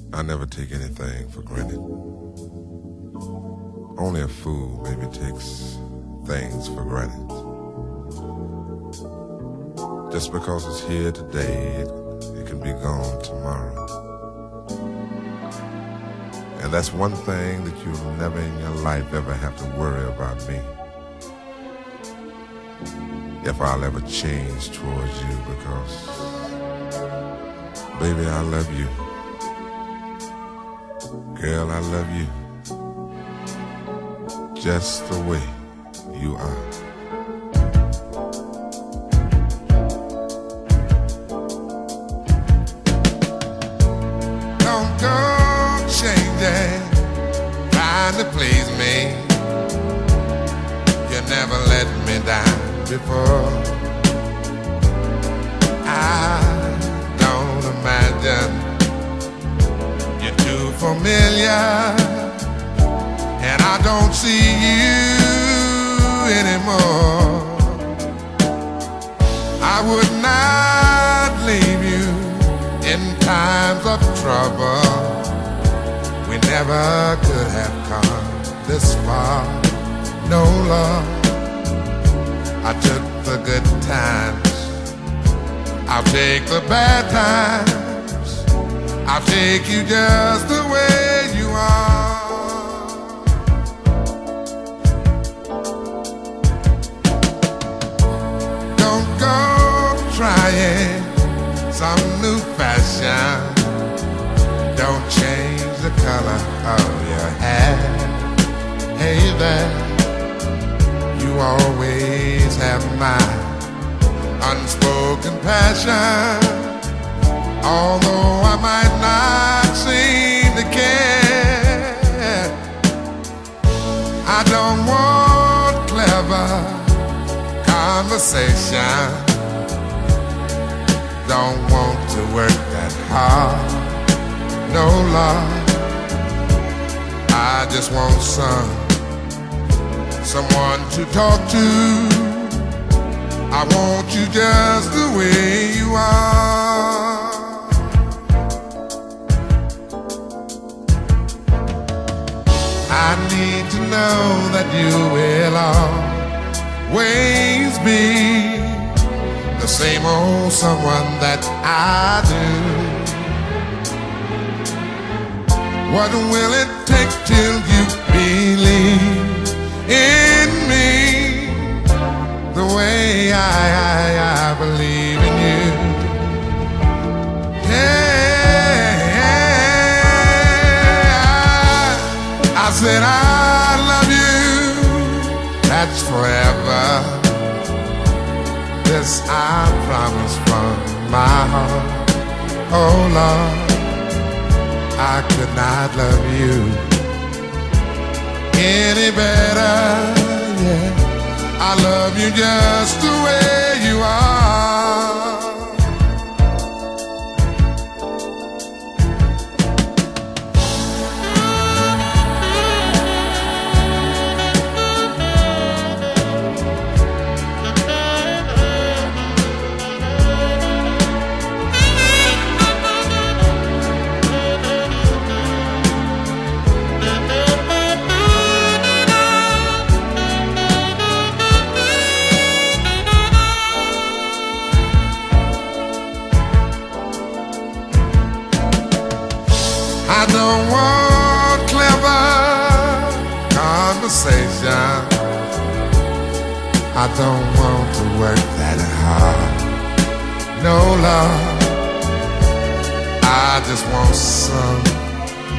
I never take anything for granted. Only a fool maybe takes things for granted. Just because it's here today, it can be gone tomorrow. And that's one thing that you'll never in your life ever have to worry about me. If I'll ever change towards you, because, baby, I love you. Girl, I love you. Just the way you are. Don't go changing, trying to please me. You never let me down before. I don't imagine you're too familiar, and I don't see you anymore. I would not leave you in times of trouble. We never could have come this far. No love. I took the good times, I'll take the bad times. I'll take you just the way you are. Don't go trying some new fashion. Don't change the color of your hair. Hey there, you always have my unspoken passion. Although I might not seem to care, I don't want clever conversation. Don't want to work that hard. No love. I just want someone to talk to. I want you just the way you are. I need to know that you will always be the same old someone that I do. What will it take till you believe in me the way I believe in you? I said I love you, that's forever. This I promise from my heart. Oh Lord, I could not love you any better, yeah. I love you just the way you are. I don't want clever conversation. I don't want to work that hard. No love. I just want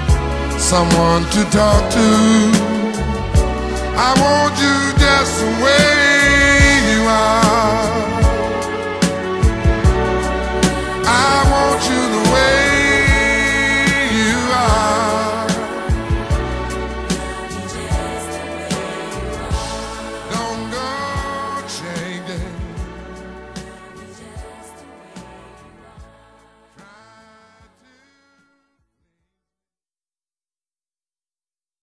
someone to talk to. I want you just the way